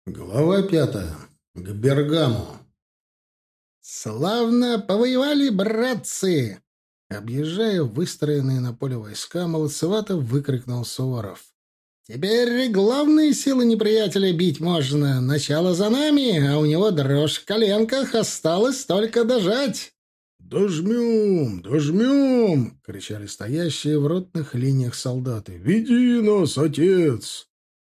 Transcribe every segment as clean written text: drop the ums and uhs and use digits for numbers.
Глава 5. К Бергаму. «Славно повоевали, братцы!» Объезжая выстроенные на поле войска, молодцевато выкрикнул Суворов. «Теперь главные силы неприятеля бить можно. Начало за нами, а у него дрожь в коленках, осталось только дожать». «Дожмем! Дожмем!» — кричали стоящие в ротных линиях солдаты. «Веди нас, отец!»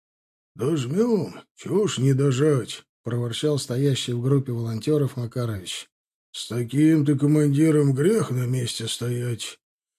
«Дожмем? Чего ж не дожать?» — проворчал стоящий в группе волонтеров Макарович. «С таким-то командиром грех на месте стоять.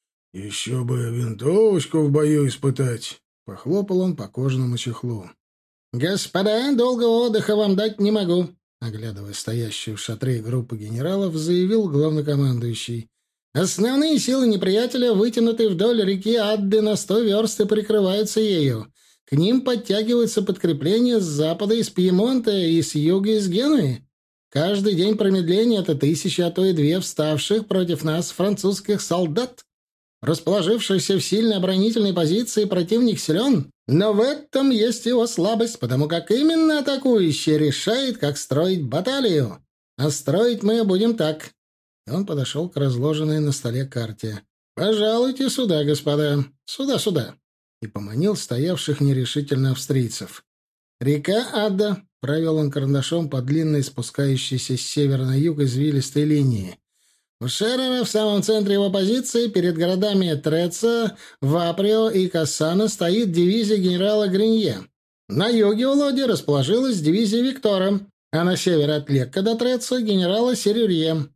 Еще бы винтовочку в бою испытать!» — похлопал он по кожаному чехлу. «Господа, долгого отдыха вам дать не могу», — оглядывая стоящую в шатре группу генералов, заявил главнокомандующий. «Основные силы неприятеля вытянуты вдоль реки Адды на 100 верст и прикрываются ею. К ним подтягиваются подкрепления с запада из Пьемонта и с юга из Генуи. Каждый день промедления — это 1000, а то и 2 вставших против нас французских солдат. Расположившийся в сильной оборонительной позиции противник силен, но в этом есть его слабость, потому как именно атакующий решает, как строить баталию. А строить мы будем так». И он подошел к разложенной на столе карте. «Пожалуйте сюда, господа. Сюда, сюда». И поманил стоявших нерешительно австрийцев. «Река Адда», — провел он карандашом по длинной, спускающейся с севера на юг извилистой линии. У Шерера в самом центре его позиции, перед городами Треца, Ваприо и Кассана, стоит дивизия генерала Гринье. На юге у Лоди расположилась дивизия Виктора, а на севере от Лекка до Треца — генерала Серюрье.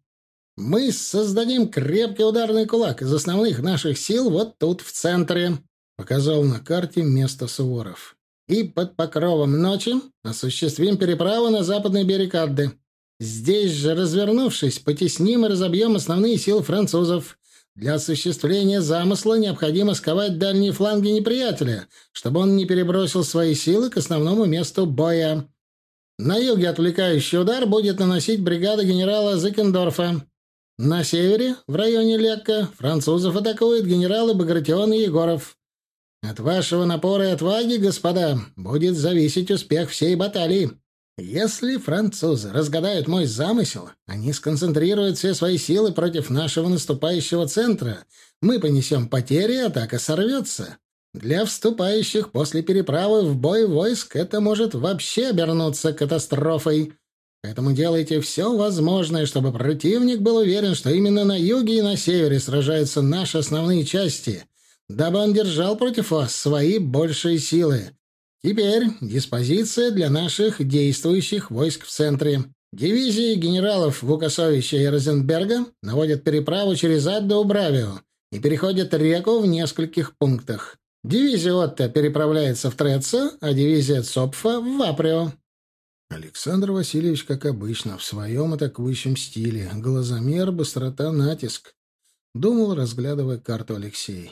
Мы создадим крепкий ударный кулак из основных наших сил вот тут, в центре», — показал на карте место Суворов. «И под покровом ночи осуществим переправу на западный берег Адды. Здесь же, развернувшись, потесним и разобьем основные силы французов. Для осуществления замысла необходимо сковать дальние фланги неприятеля, чтобы он не перебросил свои силы к основному месту боя. На юге отвлекающий удар будет наносить бригада генерала Зеккендорфа. На севере, в районе Лекка, французов атакуют генералы Багратион и Егоров. От вашего напора и отваги, господа, будет зависеть успех всей баталии. Если французы разгадают мой замысел, они сконцентрируют все свои силы против нашего наступающего центра. Мы понесем потери, атака сорвется. Для вступающих после переправы в бой войск это может вообще обернуться катастрофой. Поэтому делайте все возможное, чтобы противник был уверен, что именно на юге и на севере сражаются наши основные части, дабы он держал против вас свои большие силы. Теперь диспозиция для наших действующих войск в центре. Дивизии генералов Вукасовича и Розенберга наводят переправу через Адду у Бравио и переходят реку в нескольких пунктах. Дивизия Отто переправляется в Треццо, а дивизия Цопфа — в Ваприо». Александр Васильевич, как обычно, в своем атакующем стиле. Глазомер, быстрота, натиск. Думал, разглядывая карту Алексей.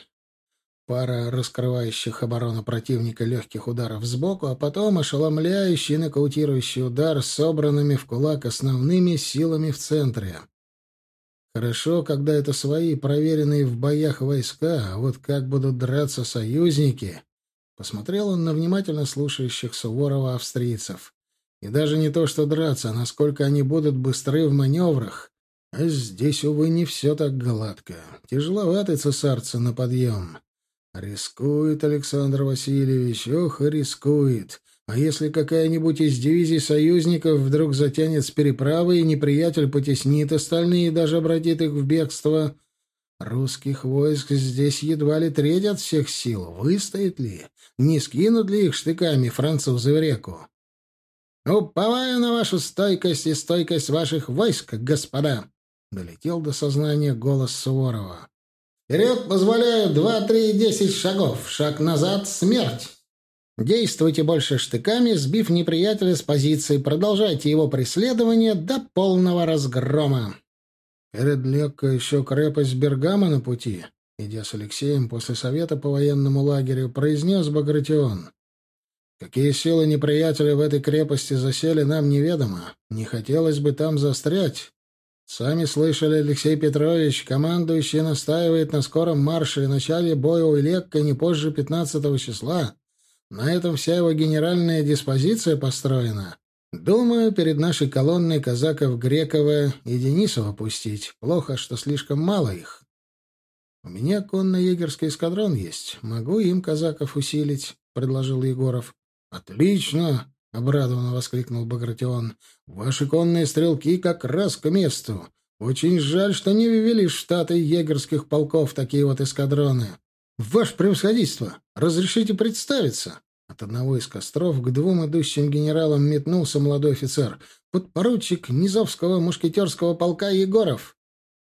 Пара раскрывающих оборону противника легких ударов сбоку, а потом ошеломляющий нокаутирующий удар с собранными в кулак основными силами в центре. Хорошо, когда это свои, проверенные в боях войска, а вот как будут драться союзники. Посмотрел он на внимательно слушающих Суворова австрийцев. И даже не то, что драться, а насколько они будут быстры в маневрах. А здесь, увы, не все так гладко. Тяжеловаты цесарцы на подъем. Рискует Александр Васильевич, ох, и рискует. А если какая-нибудь из дивизий союзников вдруг затянет с переправы, и неприятель потеснит остальные и даже обратит их в бегство? Русских войск здесь едва ли треть от всех сил. Выстоит ли? Не скинут ли их штыками французы в реку? «Уповаю на вашу стойкость и стойкость ваших войск, господа!» — долетел до сознания голос Суворова. «Вперед позволяю 2, 3, 10 шагов. Шаг назад — смерть. Действуйте больше штыками, сбив неприятеля с позиции. Продолжайте его преследование до полного разгрома». Перед Лекко еще крепость Бергама на пути. Идя с Алексеем после совета по военному лагерю, произнес Багратион. Какие силы неприятеля в этой крепости засели, нам неведомо. Не хотелось бы там застрять. Сами слышали, Алексей Петрович, командующий настаивает на скором марше и начале боя у Лекка не позже 15 числа. На этом вся его генеральная диспозиция построена. Думаю, перед нашей колонной казаков Грекова и Денисова пустить. Плохо, что слишком мало их. У меня конно-егерский эскадрон есть. Могу им казаков усилить, — предложил Егоров. — Отлично! — обрадованно воскликнул Багратион. — Ваши конные стрелки как раз к месту. Очень жаль, что не ввели в штаты егерских полков такие вот эскадроны. — Ваше превосходительство, разрешите представиться? От одного из костров к двум идущим генералам метнулся молодой офицер, подпоручик Низовского мушкетерского полка Егоров.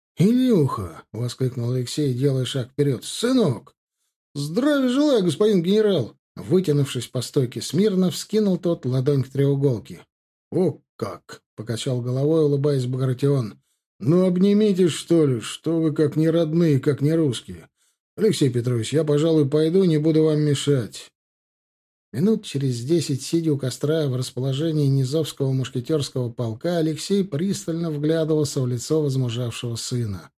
«Илюха!» — воскликнул Алексей, делая шаг вперед. «Сынок!» «Здравия желаю, господин генерал!» Вытянувшись по стойке смирно, вскинул тот ладонь к треуголке. «О как!» — покачал головой, улыбаясь Багратион. «Ну, обнимитесь, что ли, что вы как не родные, как не русские. Алексей Петрович, я, пожалуй, пойду, не буду вам мешать». Минут через 10, сидя у костра в расположении Низовского мушкетерского полка, Алексей пристально вглядывался в лицо возмужавшего сына.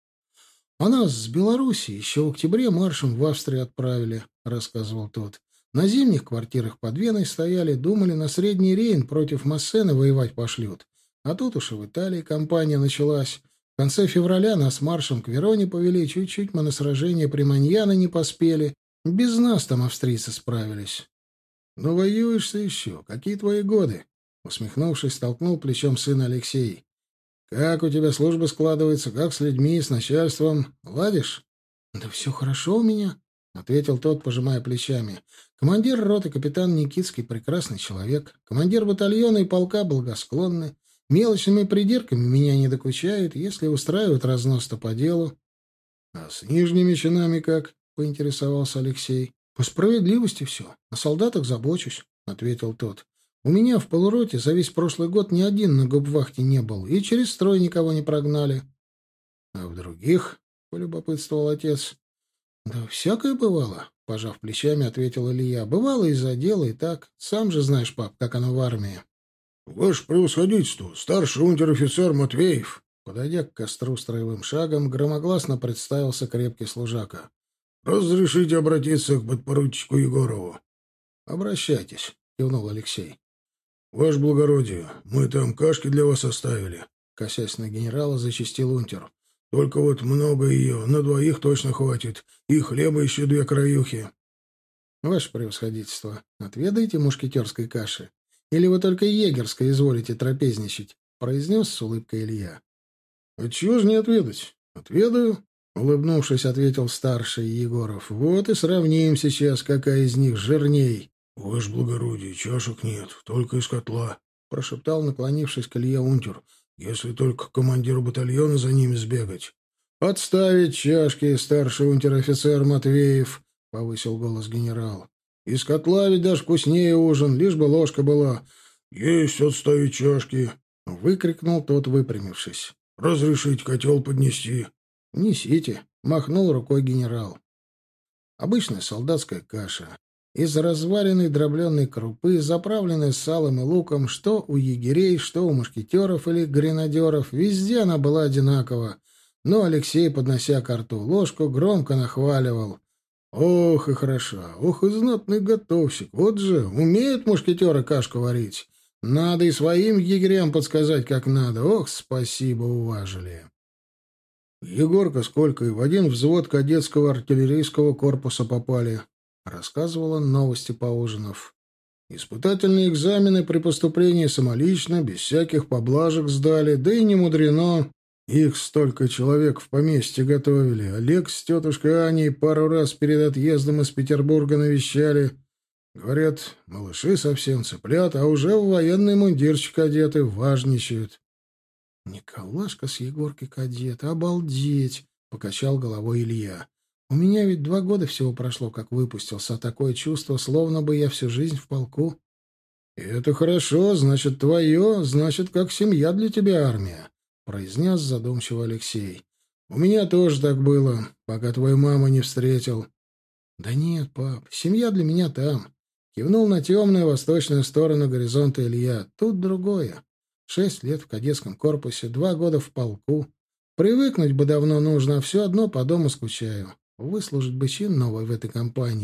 «А нас с Белоруссии еще в октябре маршем в Австрию отправили», — рассказывал тот. «На зимних квартирах под Веной стояли, думали, на Средний Рейн против Массена воевать пошлют. А тут уж и в Италии кампания началась. В конце февраля нас маршем к Вероне повели, чуть-чуть мы на сражение при Маньяно не поспели. Без нас там австрийцы справились». «Ну, воюешься еще. Какие твои годы?» Усмехнувшись, толкнул плечом сына Алексей. «Как у тебя служба складывается? Как с людьми, с начальством? Ладишь?» «Да все хорошо у меня», — ответил тот, пожимая плечами. «Командир роты капитан Никитский прекрасный человек. Командир батальона и полка благосклонны. Мелочными придирками меня не докучают. Если устраивают разнос, то по делу». «А с нижними чинами как?» — поинтересовался Алексей. «По справедливости все. О солдатах забочусь», — ответил тот. «У меня в полуроте за весь прошлый год ни один на губвахте не был, и через строй никого не прогнали». «А в других?» — полюбопытствовал отец. «Да всякое бывало», — пожав плечами, ответил Илья. «Бывало из-за дела и так. Сам же знаешь, пап, как оно в армии». «Ваше превосходительство, старший унтер-офицер Матвеев!» Подойдя к костру строевым шагом, громогласно представился крепкий служака. «Разрешите обратиться к подпоручику Егорову?» «Обращайтесь», — кивнул Алексей. «Ваше благородие, мы там кашки для вас оставили», — косясь на генерала, зачастил унтер. «Только вот много ее, на двоих точно хватит, и хлеба еще 2 краюхи». «Ваше превосходительство, отведаете мушкетерской каши? Или вы только егерской изволите трапезничать?» — произнес с улыбкой Илья. «Отчего же не отведать? Отведаю», — улыбнувшись, ответил старший Егоров. «Вот и сравним сейчас, какая из них жирней». «Ваше благородие, чашек нет, только из котла», — прошептал, наклонившись к Илье унтер. «Если только командиру батальона за ними сбегать». «Отставить чашки, старший унтер-офицер Матвеев», — повысил голос генерал. «Из котла ведь даже вкуснее ужин, лишь бы ложка была». «Есть отставить чашки», — выкрикнул тот, выпрямившись. «Разрешить котел поднести». «Несите», — махнул рукой генерал. Обычная солдатская каша. Из разваренной дробленой крупы, заправленной салом и луком, что у егерей, что у мушкетеров или гренадеров, везде она была одинакова. Но Алексей, поднося ко рту ложку, громко нахваливал. «Ох и хороша! Ох и знатный готовщик! Вот же, умеют мушкетеры кашку варить! Надо и своим егерям подсказать, как надо! Ох, спасибо, уважили!» «Егорка сколько и в один взвод кадетского артиллерийского корпуса попали», — рассказывал он новости поужинав. «Испытательные экзамены при поступлении самолично, без всяких поблажек сдали, да и не мудрено. Их столько человек в поместье готовили. Олег с тетушкой Аней пару раз перед отъездом из Петербурга навещали. Говорят, малыши совсем цыплят, а уже в военный мундирчик одеты, важничают». «Николашка с Егоркой кадет, обалдеть!» — покачал головой Илья. «У меня ведь 2 года всего прошло, как выпустился, а такое чувство, словно бы я всю жизнь в полку». «Это хорошо, значит, твое, значит, как семья для тебя армия», — произнес задумчиво Алексей. «У меня тоже так было, пока твою маму не встретил». «Да нет, пап, семья для меня там», — кивнул на темную восточную сторону горизонта Илья. «Тут другое. 6 лет в кадетском корпусе, 2 года в полку. Привыкнуть бы давно нужно, а все одно по дому скучаю. Выслужить бы чин новый в этой компании.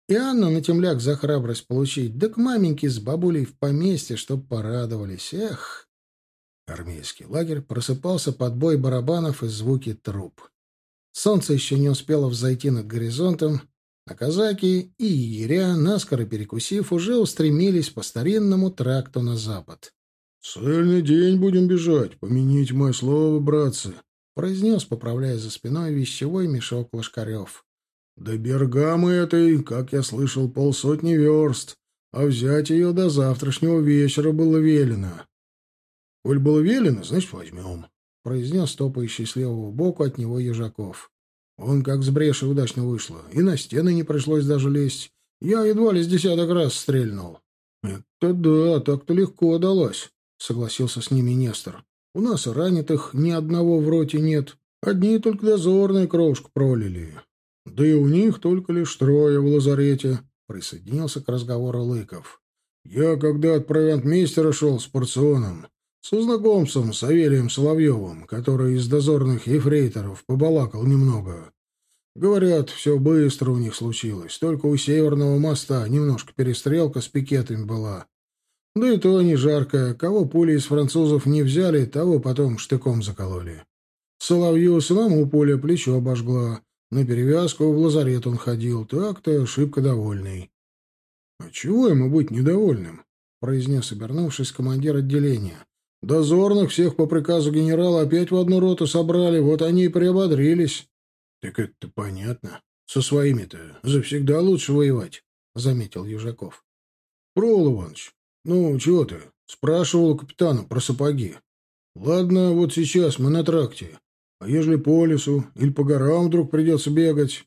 И Анну на темляк за храбрость получить, да к маменьке с бабулей в поместье, чтоб порадовались. Эх! Армейский лагерь просыпался под бой барабанов и звуки труб. Солнце еще не успело взойти над горизонтом, а казаки и егеря, наскоро перекусив, уже устремились по старинному тракту на запад. «Цельный день будем бежать, помяните мое слово, братцы», — произнес, поправляя за спиной вещевой мешок Лошкарев. «До Бергамы этой, как я слышал, 50 верст, а взять ее до завтрашнего вечера было велено». «Коль было велено, значит, возьмем», — произнес топающий с левого боку от него Ежаков. «Он как с бреши удачно вышло, и на стены не пришлось даже лезть. Я едва ли с десяток раз стрельнул». «Это да, так-то легко далось», — согласился с ними Нестор. «У нас ранитых ни одного в роте нет. Одни только дозорные кровушку пролили. Да и у них только лишь трое в лазарете», — присоединился к разговору Лыков. «Я, когда от провиантмейстера шел с порционом, со знакомцем Савелием Соловьевым, который из дозорных ефрейторов побалакал немного. Говорят, все быстро у них случилось, только у Северного моста немножко перестрелка с пикетами была. Да и то не жаркое, кого пули из французов не взяли, того потом штыком закололи. Соловью самому пуля плечо обожгла, на перевязку в лазарет он ходил, так-то шибко довольный». «А чего ему быть недовольным?» — произнес, обернувшись, командир отделения. «Дозорных всех по приказу генерала опять в одну роту собрали, вот они и приободрились». «Так это понятно. Со своими-то завсегда лучше воевать», — заметил Южаков. «Фрол Иванович, ну, чего ты?» — спрашивал у капитана про сапоги. «Ладно, вот сейчас мы на тракте. А ежели по лесу или по горам вдруг придется бегать?»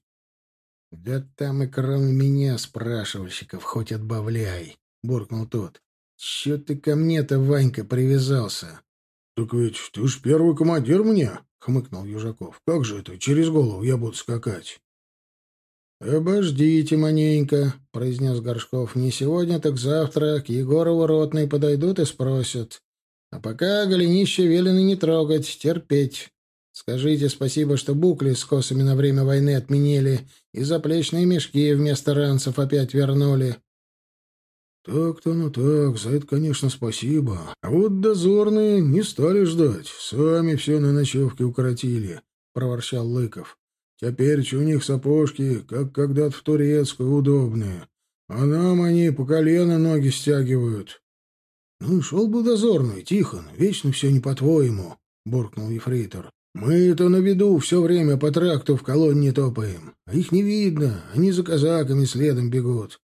«Да там и кроме меня спрашивальщиков хоть отбавляй», — буркнул тот. «Чё ты ко мне-то, Ванька, привязался?» «Так ведь ты ж первый командир мне», — хмыкнул Южаков. «Как же это, через голову я буду скакать?» «Обождите маленько», — произнес Горшков. «Не сегодня, так завтра к Егорову ротные подойдут и спросят. А пока голенище велено не трогать, терпеть. Скажите спасибо, что букли с косами на время войны отменили и заплечные мешки вместо ранцев опять вернули». «Так-то, ну так, за это, конечно, спасибо. А вот дозорные не стали ждать, сами все на ночевке укоротили», — проворчал Лыков. «Теперь у них сапожки, как когда-то в турецкую, удобные, а нам они по колено ноги стягивают». «Ну и шел бы дозорный, Тихон, вечно все не по-твоему», — буркнул ефрейтор. «Мы-то на виду все время по тракту в колонне топаем, а их не видно, они за казаками следом бегут».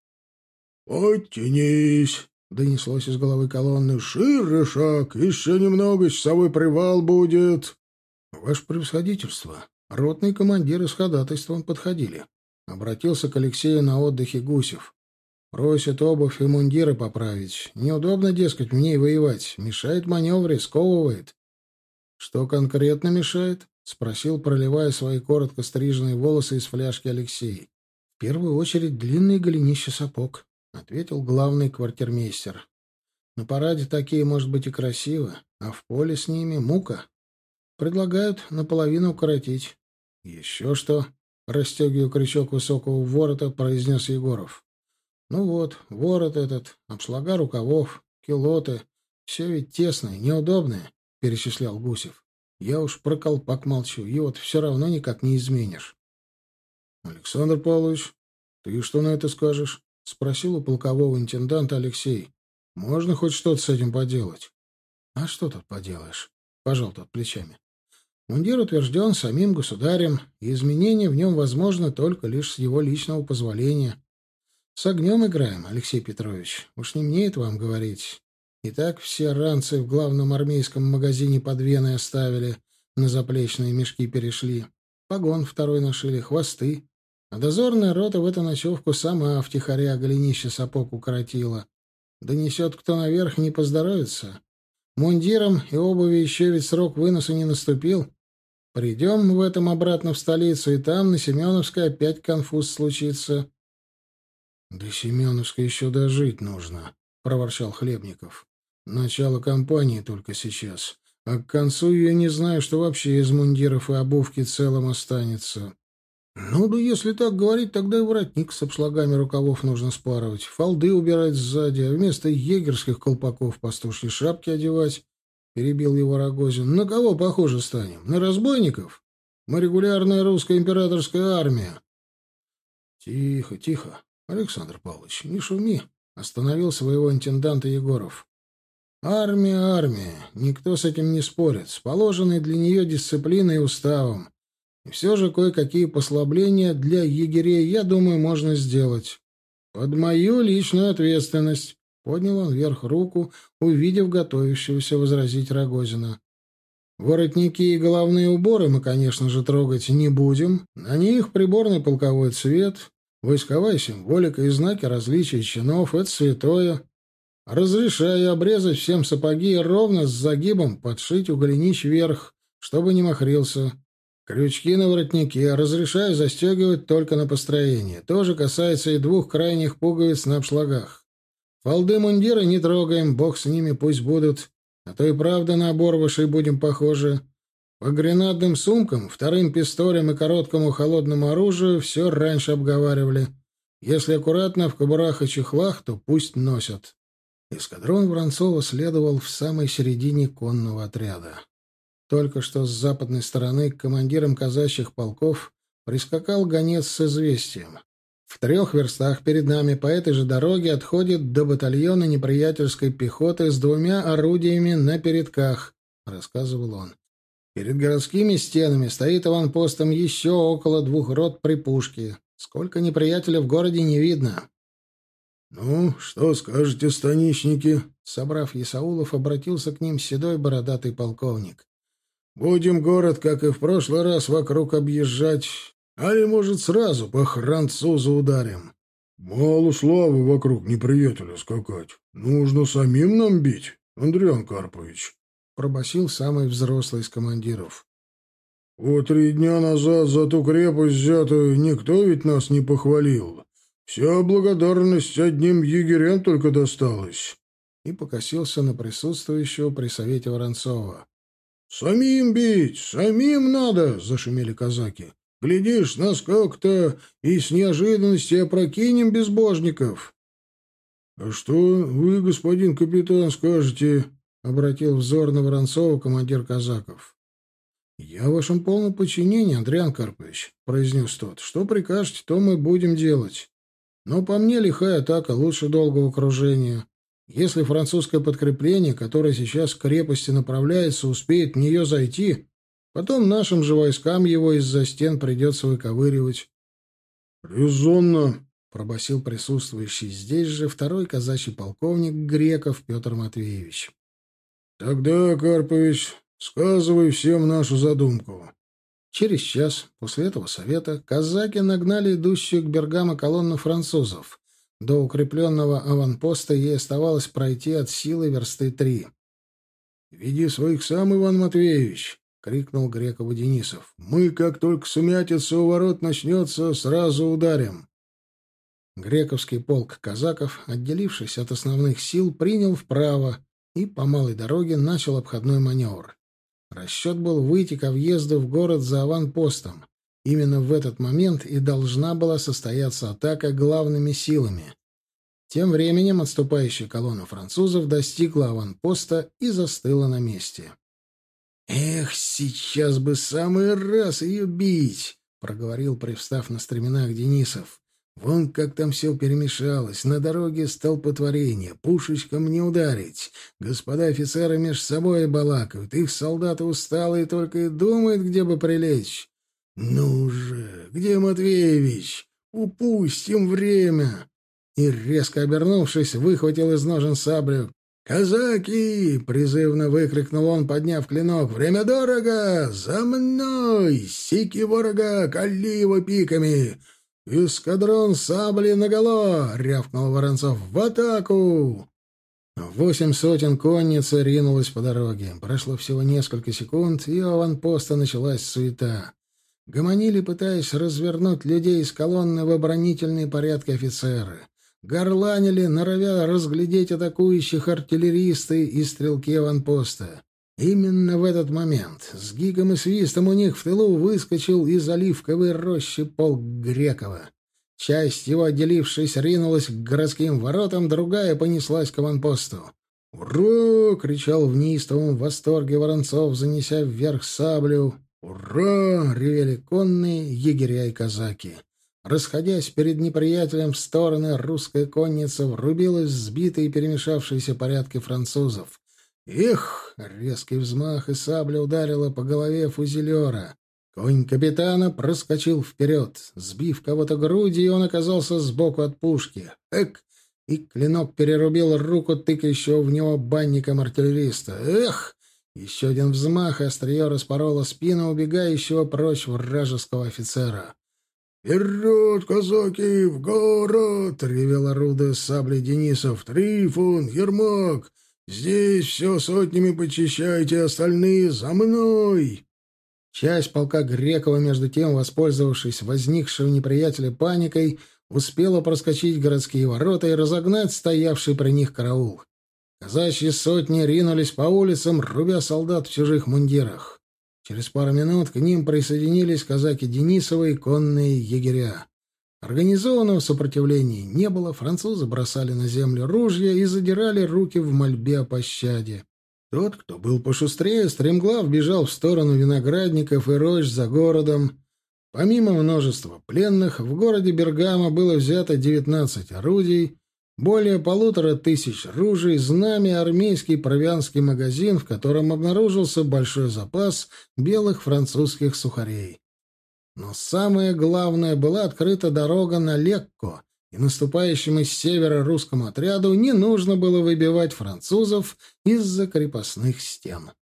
«Подтянись!» — донеслось из головы колонны. «Шире шаг, еще немного, часовой привал будет». «Ваше превосходительство, ротные командиры с ходатайством подходили». Обратился к Алексею на отдыхе Гусев. «Просят обувь и мундиры поправить. Неудобно, дескать, мне и воевать. Мешает маневре, сковывает». «Что конкретно мешает?» — спросил, проливая свои коротко стриженные волосы из фляжки Алексей. «В первую очередь длинные голенища сапог», — ответил главный квартирмейстер. «На параде такие, может быть, и красиво, а в поле с ними мука. Предлагают наполовину укоротить». «Еще что?» — расстегивая крючок высокого ворота, произнес Егоров. «Ну вот, ворот этот, обшлага рукавов, килоты. Все ведь тесное, неудобное», — перечислял Гусев. «Я уж про колпак молчу, и вот все равно никак не изменишь». «Александр Павлович, ты что на это скажешь?» — спросил у полкового интенданта Алексей. «Можно хоть что-то с этим поделать?» «А что тут поделаешь?» — пожал тот плечами. «Мундир утвержден самим государем, и изменения в нем возможно только лишь с его личного позволения. С огнем играем, Алексей Петрович, уж не мне это вам говорить. И так все ранцы в главном армейском магазине под Веной оставили, на заплечные мешки перешли, погон второй нашили, хвосты. А дозорная рота в эту ночевку сама втихаря голенище сапог укоротила. Донесет кто наверх, не поздоровится. Мундиром и обуви еще ведь срок выноса не наступил. Придем в этом обратно в столицу, и там на Семеновской опять конфуз случится». «До Семеновской еще дожить нужно», — проворчал Хлебников. «Начало кампании только сейчас, а к концу я не знаю, что вообще из мундиров и обувки целым останется». Ну да если так говорить, тогда и воротник с обшлагами рукавов нужно спарывать, фалды убирать сзади, а вместо егерских колпаков пастушьи шапки одевать, — перебил его Рогозин. — На кого похоже станем? На разбойников? Мы регулярная русская императорская армия. — Тихо, тихо, Александр Павлович, не шуми, — остановил своего интенданта Егоров. — Армия, армия, никто с этим не спорит, с положенной для нее дисциплиной и уставом. И все же кое-какие послабления для егерей, я думаю, можно сделать. Под мою личную ответственность. Поднял он вверх руку, увидев готовящегося возразить Рогозина. Воротники и головные уборы мы, конечно же, трогать не будем. На них приборный полковой цвет, войсковая символика и знаки различия чинов — это святое. Разрешаю обрезать всем сапоги и ровно с загибом подшить у голенищ вверх, чтобы не махрился. Крючки на воротнике разрешаю застегивать только на построение. То же касается и двух крайних пуговиц на обшлагах. Фалды мундира не трогаем, бог с ними, пусть будут. А то и правда на оборвышей будем похожи. По гренадным сумкам, вторым пистолям и короткому холодному оружию все раньше обговаривали. Если аккуратно, в кобурах и чехлах, то пусть носят. Эскадрон Воронцова следовал в самой середине конного отряда. Только что с западной стороны к командирам казачьих полков прискакал гонец с известием. В 3 верстах перед нами по этой же дороге отходит до батальона неприятельской пехоты с 2 орудиями на передках, — рассказывал он. Перед городскими стенами стоит аванпостом еще около 2 рот при пушке. Сколько неприятеля в городе не видно. — Ну, что скажете, станичники? — собрав Исаулов, обратился к ним седой бородатый полковник. Будем город, как и в прошлый раз, вокруг объезжать, али, может, сразу по французу ударим? Мало славы вокруг неприятеля скакать. Нужно самим нам бить, Андриан Карпович, — пробасил самый взрослый из командиров. Вот 3 дня назад за ту крепость взятую никто ведь нас не похвалил. Вся благодарность одним егерям только досталась. И покосился на присутствующего при совете Воронцова. «Самим бить! Самим надо!» — зашумели казаки. «Глядишь, насколько-то и с неожиданности опрокинем безбожников!» «А что вы, господин капитан, скажете?» — обратил взор на Воронцова командир казаков. «Я в вашем полном подчинении, Андриан Карпович», — произнес тот. «Что прикажете, то мы будем делать. Но по мне лихая атака лучше долгого окружения. Если французское подкрепление, которое сейчас к крепости направляется, успеет в нее зайти, потом нашим же войскам его из-за стен придется выковыривать». «Резонно», — пробасил присутствующий здесь же второй казачий полковник Греков Петр Матвеевич. «Тогда, Карпович, сказывай всем нашу задумку». Через час после этого совета казаки нагнали идущую к Бергамо колонну французов. До укрепленного аванпоста ей оставалось пройти от силы версты 3. «Веди своих сам, Иван Матвеевич!» — крикнул Грекову Денисов. «Мы, как только сумятица у ворот начнется, сразу ударим». Грековский полк казаков, отделившись от основных сил, принял вправо и по малой дороге начал обходной маневр. Расчет был выйти ко въезду в город за аванпостом. Именно в этот момент и должна была состояться атака главными силами. Тем временем отступающая колонна французов достигла аванпоста и застыла на месте. «Эх, сейчас бы самый раз ее бить!» — проговорил, привстав на стременах, Денисов. «Вон как там все перемешалось, на дороге столпотворение, пушечкам не ударить. Господа офицеры меж собой балакают, их солдаты усталые только и думают, где бы прилечь. Ну же, где Матвеевич? Упустим время!» И, резко обернувшись, выхватил из ножен саблю. «Казаки!» — призывно выкрикнул он, подняв клинок. «Время дорого! За мной! Сики ворога! Кали его пиками! Эскадрон сабли наголо!» — рявкнул Воронцов. «В атаку!» 8 сотен конницы ринулось по дороге. Прошло всего несколько секунд, и у аванпоста началась суета. Гомонили, пытаясь развернуть людей из колонны в оборонительные порядки офицеры. Горланили, норовя разглядеть атакующих артиллеристы и стрелки аванпоста. Именно в этот момент с гиком и свистом у них в тылу выскочил из оливковой рощи полк Грекова. Часть его, отделившись, ринулась к городским воротам, другая понеслась к аванпосту. «Ура!» — кричал в неистовом восторге Воронцов, занеся вверх саблю. «Ура!» — ревели конные егеря и казаки. Расходясь перед неприятелем в стороны, русская конница врубилась в сбитые и перемешавшиеся порядки французов. «Эх!» — резкий взмах, и сабля ударила по голове фузелера. Конь капитана проскочил вперед. Сбив кого-то грудью, он оказался сбоку от пушки. «Эк!» И клинок перерубил руку тыкающего в него банником-артиллериста. «Эх!» Еще один взмах, и острие распороло спину убегающего прочь вражеского офицера. «Вперед, казаки, в город!» — ревел, орудуя саблей Денисов. «Трифон, Ермак! Здесь все сотнями почищайте, остальные за мной!» Часть полка Грекова, между тем, воспользовавшись возникшей у неприятеля паникой, успела проскочить городские ворота и разогнать стоявший при них караул. Казачьи сотни ринулись по улицам, рубя солдат в чужих мундирах. Через пару минут к ним присоединились казаки Денисова и конные егеря. Организованного сопротивления не было, французы бросали на землю ружья и задирали руки в мольбе о пощаде. Тот, кто был пошустрее, стремглав бежал в сторону виноградников и рощ за городом. Помимо множества пленных, в городе Бергамо было взято 19 орудий, более 1500 ружей, знамя, армейский провианский магазин, в котором обнаружился большой запас белых французских сухарей. Но самое главное, была открыта дорога на Лекко, и наступающему с севера русскому отряду не нужно было выбивать французов из-за крепостных стен.